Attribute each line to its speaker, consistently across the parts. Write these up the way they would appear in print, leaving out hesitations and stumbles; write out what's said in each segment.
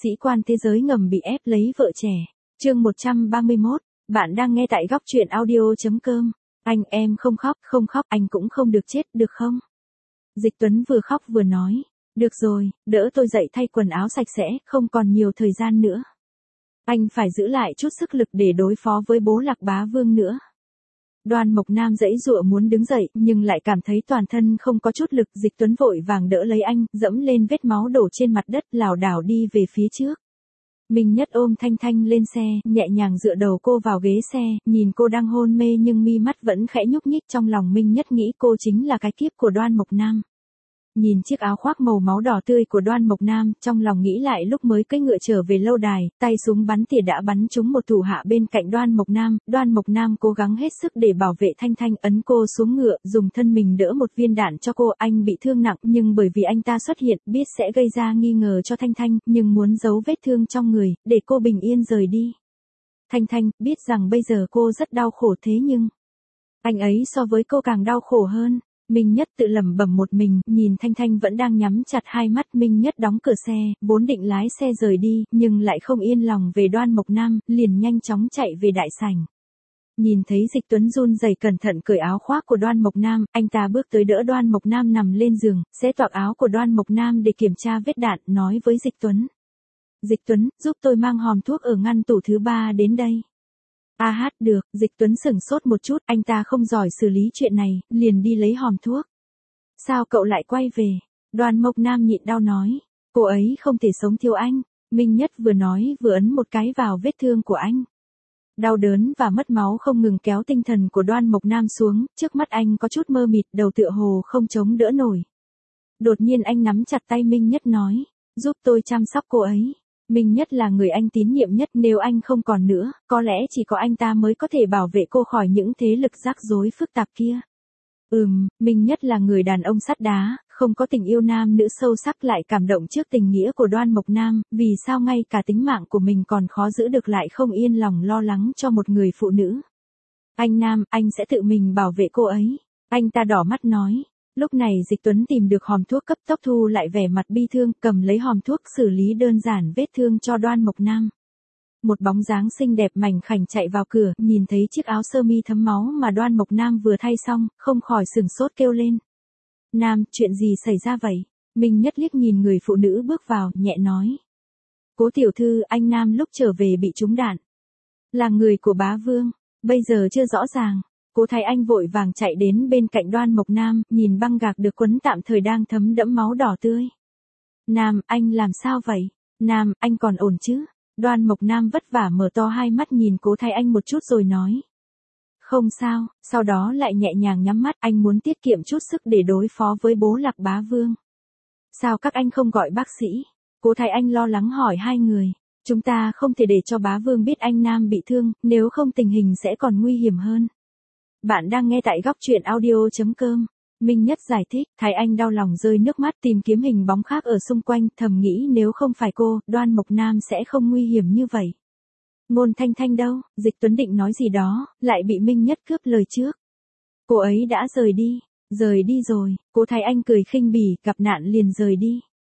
Speaker 1: sĩ quan thế giới ngầm bị ép lấy vợ trẻ. Chương 131, bạn đang nghe tại góc truyện audio.com. Anh em không khóc, anh cũng không được chết, được không? Dịch Tuấn vừa khóc vừa nói. Được rồi, đỡ tôi dậy thay quần áo sạch sẽ, không còn nhiều thời gian nữa. Anh phải giữ lại chút sức lực để đối phó với bố Lạc Bá Vương nữa. Đoan Mộc Nam giãy giụa muốn đứng dậy, nhưng lại cảm thấy toàn thân không có chút lực. Dịch Tuấn vội vàng đỡ lấy anh, dẫm lên vết máu đổ trên mặt đất, lảo đảo đi về phía trước. Minh Nhất ôm Thanh Thanh lên xe, nhẹ nhàng dựa đầu cô vào ghế xe, nhìn cô đang hôn mê nhưng mi mắt vẫn khẽ nhúc nhích. Trong lòng Minh Nhất nghĩ cô chính là cái kiếp của Đoan Mộc Nam. Nhìn chiếc áo khoác màu máu đỏ tươi của Đoan Mộc Nam, trong lòng nghĩ lại lúc mới cưỡi ngựa trở về lâu đài, tay súng bắn tỉa đã bắn trúng một thủ hạ bên cạnh Đoan Mộc Nam. Đoan Mộc Nam cố gắng hết sức để bảo vệ Thanh Thanh, ấn cô xuống ngựa, dùng thân mình đỡ một viên đạn cho cô. Anh bị thương nặng, nhưng bởi vì anh ta xuất hiện, biết sẽ gây ra nghi ngờ cho Thanh Thanh, nhưng muốn giấu vết thương trong người, để cô bình yên rời đi. Thanh Thanh biết rằng bây giờ cô rất đau khổ, thế nhưng anh ấy so với cô càng đau khổ hơn. Minh Nhất tự lẩm bẩm một mình, nhìn Thanh Thanh vẫn đang nhắm chặt hai mắt. Minh Nhất đóng cửa xe, vốn định lái xe rời đi, nhưng lại không yên lòng về Đoan Mộc Nam, liền nhanh chóng chạy về đại sảnh. Nhìn thấy Dịch Tuấn run rẩy cẩn thận cởi áo khoác của Đoan Mộc Nam, anh ta bước tới đỡ Đoan Mộc Nam nằm lên giường, xé toạc áo của Đoan Mộc Nam để kiểm tra vết đạn, nói với Dịch Tuấn. Dịch Tuấn, giúp tôi mang hòm thuốc ở ngăn tủ thứ 3 đến đây. Được, Dịch Tuấn sửng sốt một chút, anh ta không giỏi xử lý chuyện này, liền đi lấy hòm thuốc. Sao cậu lại quay về? Đoan Mộc Nam nhịn đau nói. Cô ấy không thể sống thiếu anh. Minh Nhất vừa nói vừa ấn một cái vào vết thương của anh. Đau đớn và mất máu không ngừng kéo tinh thần của Đoan Mộc Nam xuống, trước mắt anh có chút mơ mịt, đầu tựa hồ không chống đỡ nổi. Đột nhiên anh nắm chặt tay Minh Nhất nói, giúp tôi chăm sóc cô ấy. Minh Nhất là người anh tín nhiệm nhất, nếu anh không còn nữa, có lẽ chỉ có anh ta mới có thể bảo vệ cô khỏi những thế lực rắc rối phức tạp kia. Minh Nhất là người đàn ông sắt đá, không có tình yêu nam nữ sâu sắc, lại cảm động trước tình nghĩa của Đoan Mộc Nam, vì sao ngay cả tính mạng của mình còn khó giữ được lại không yên lòng lo lắng cho một người phụ nữ. Anh Nam, anh sẽ tự mình bảo vệ cô ấy. Anh ta đỏ mắt nói. Lúc này Dịch Tuấn tìm được hòm thuốc, cấp tốc thu lại vẻ mặt bi thương, cầm lấy hòm thuốc xử lý đơn giản vết thương cho Đoan Mộc Nam. Một bóng dáng xinh đẹp mảnh khảnh chạy vào cửa, nhìn thấy chiếc áo sơ mi thấm máu mà Đoan Mộc Nam vừa thay xong, không khỏi sửng sốt kêu lên. Nam, chuyện gì xảy ra vậy? Minh Nhất liếc nhìn người phụ nữ bước vào, nhẹ nói. Cố tiểu thư, anh Nam lúc trở về bị trúng đạn. Là người của Bá Vương, bây giờ chưa rõ ràng. Cố Thái Anh vội vàng chạy đến bên cạnh Đoan Mộc Nam, nhìn băng gạc được quấn tạm thời đang thấm đẫm máu đỏ tươi. Nam, anh làm sao vậy? Nam, anh còn ổn chứ? Đoan Mộc Nam vất vả mở to hai mắt nhìn Cố Thái Anh một chút rồi nói. Không sao, sau đó lại nhẹ nhàng nhắm mắt, anh muốn tiết kiệm chút sức để đối phó với bố Lạc Bá Vương. Sao các anh không gọi bác sĩ? Cố Thái Anh lo lắng hỏi hai người. Chúng ta không thể để cho Bá Vương biết anh Nam bị thương, nếu không tình hình sẽ còn nguy hiểm hơn. Bạn đang nghe tại góc truyện audio.com. Minh Nhất giải thích, Thái Anh đau lòng rơi nước mắt, tìm kiếm hình bóng khác ở xung quanh, thầm nghĩ nếu không phải cô, Đoan Mộc Nam sẽ không nguy hiểm như vậy. Ngôn Thanh Thanh đâu? Dịch Tuấn định nói gì đó, lại bị Minh Nhất cướp lời trước. Cô ấy đã rời đi rồi. Cố Thái Anh cười khinh bỉ, gặp nạn liền rời đi.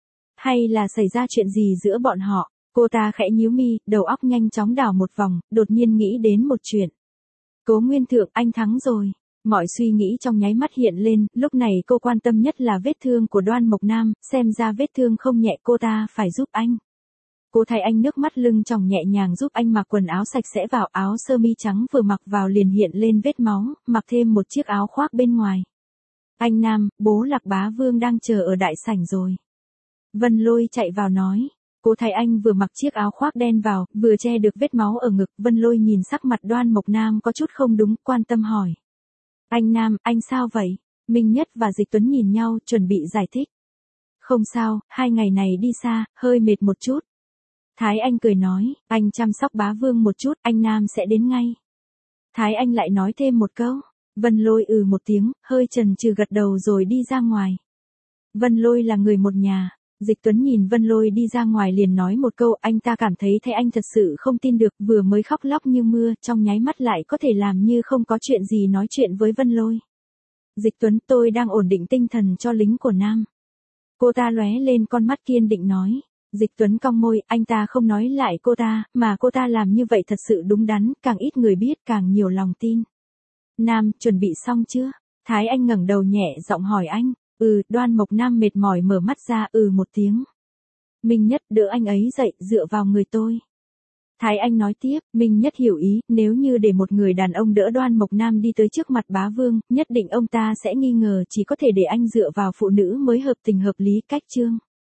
Speaker 1: Hay là xảy ra chuyện gì giữa bọn họ? Cô ta khẽ nhíu mi, đầu óc nhanh chóng đảo một vòng, đột nhiên nghĩ đến một chuyện. Cố Nguyên Thượng, anh thắng rồi. Mọi suy nghĩ trong nháy mắt hiện lên, lúc này cô quan tâm nhất là vết thương của Đoan Mộc Nam, xem ra vết thương không nhẹ, cô ta phải giúp anh. Cố Thái Anh nước mắt lưng tròng nhẹ nhàng giúp anh mặc quần áo sạch sẽ vào, áo sơ mi trắng vừa mặc vào liền hiện lên vết máu, mặc thêm một chiếc áo khoác bên ngoài. Anh Nam, bố Lạc Bá Vương đang chờ ở đại sảnh rồi. Vân Lôi chạy vào nói. Cố Thái Anh vừa mặc chiếc áo khoác đen vào, vừa che được vết máu ở ngực. Vân Lôi nhìn sắc mặt Đoan Mộc Nam có chút không đúng, quan tâm hỏi. Anh Nam, anh sao vậy? Minh Nhất và Dịch Tuấn nhìn nhau, chuẩn bị giải thích. Không sao, 2 ngày này đi xa, hơi mệt một chút. Thái Anh cười nói, anh chăm sóc Bá Vương một chút, anh Nam sẽ đến ngay. Thái Anh lại nói thêm một câu. Vân Lôi một tiếng, hơi chần chừ gật đầu rồi đi ra ngoài. Vân Lôi là người một nhà. Dịch Tuấn nhìn Vân Lôi đi ra ngoài liền nói một câu, anh ta cảm thấy Thái Anh thật sự không tin được, vừa mới khóc lóc như mưa, trong nháy mắt lại có thể làm như không có chuyện gì nói chuyện với Vân Lôi. Dịch Tuấn, tôi đang ổn định tinh thần cho lính của Nam. Cô ta lóe lên con mắt kiên định nói. Dịch Tuấn cong môi, anh ta không nói lại cô ta, mà cô ta làm như vậy thật sự đúng đắn, càng ít người biết càng nhiều lòng tin. Nam, chuẩn bị xong chưa? Thái Anh ngẩng đầu nhẹ giọng hỏi anh. Đoan Mộc Nam mệt mỏi mở mắt ra, một tiếng. Minh Nhất đỡ anh ấy dậy, dựa vào người tôi. Thái Anh nói tiếp, Minh Nhất hiểu ý, nếu như để một người đàn ông đỡ Đoan Mộc Nam đi tới trước mặt bá vương, nhất định ông ta sẽ nghi ngờ, chỉ có thể để anh dựa vào phụ nữ mới hợp tình hợp lý. Cách chương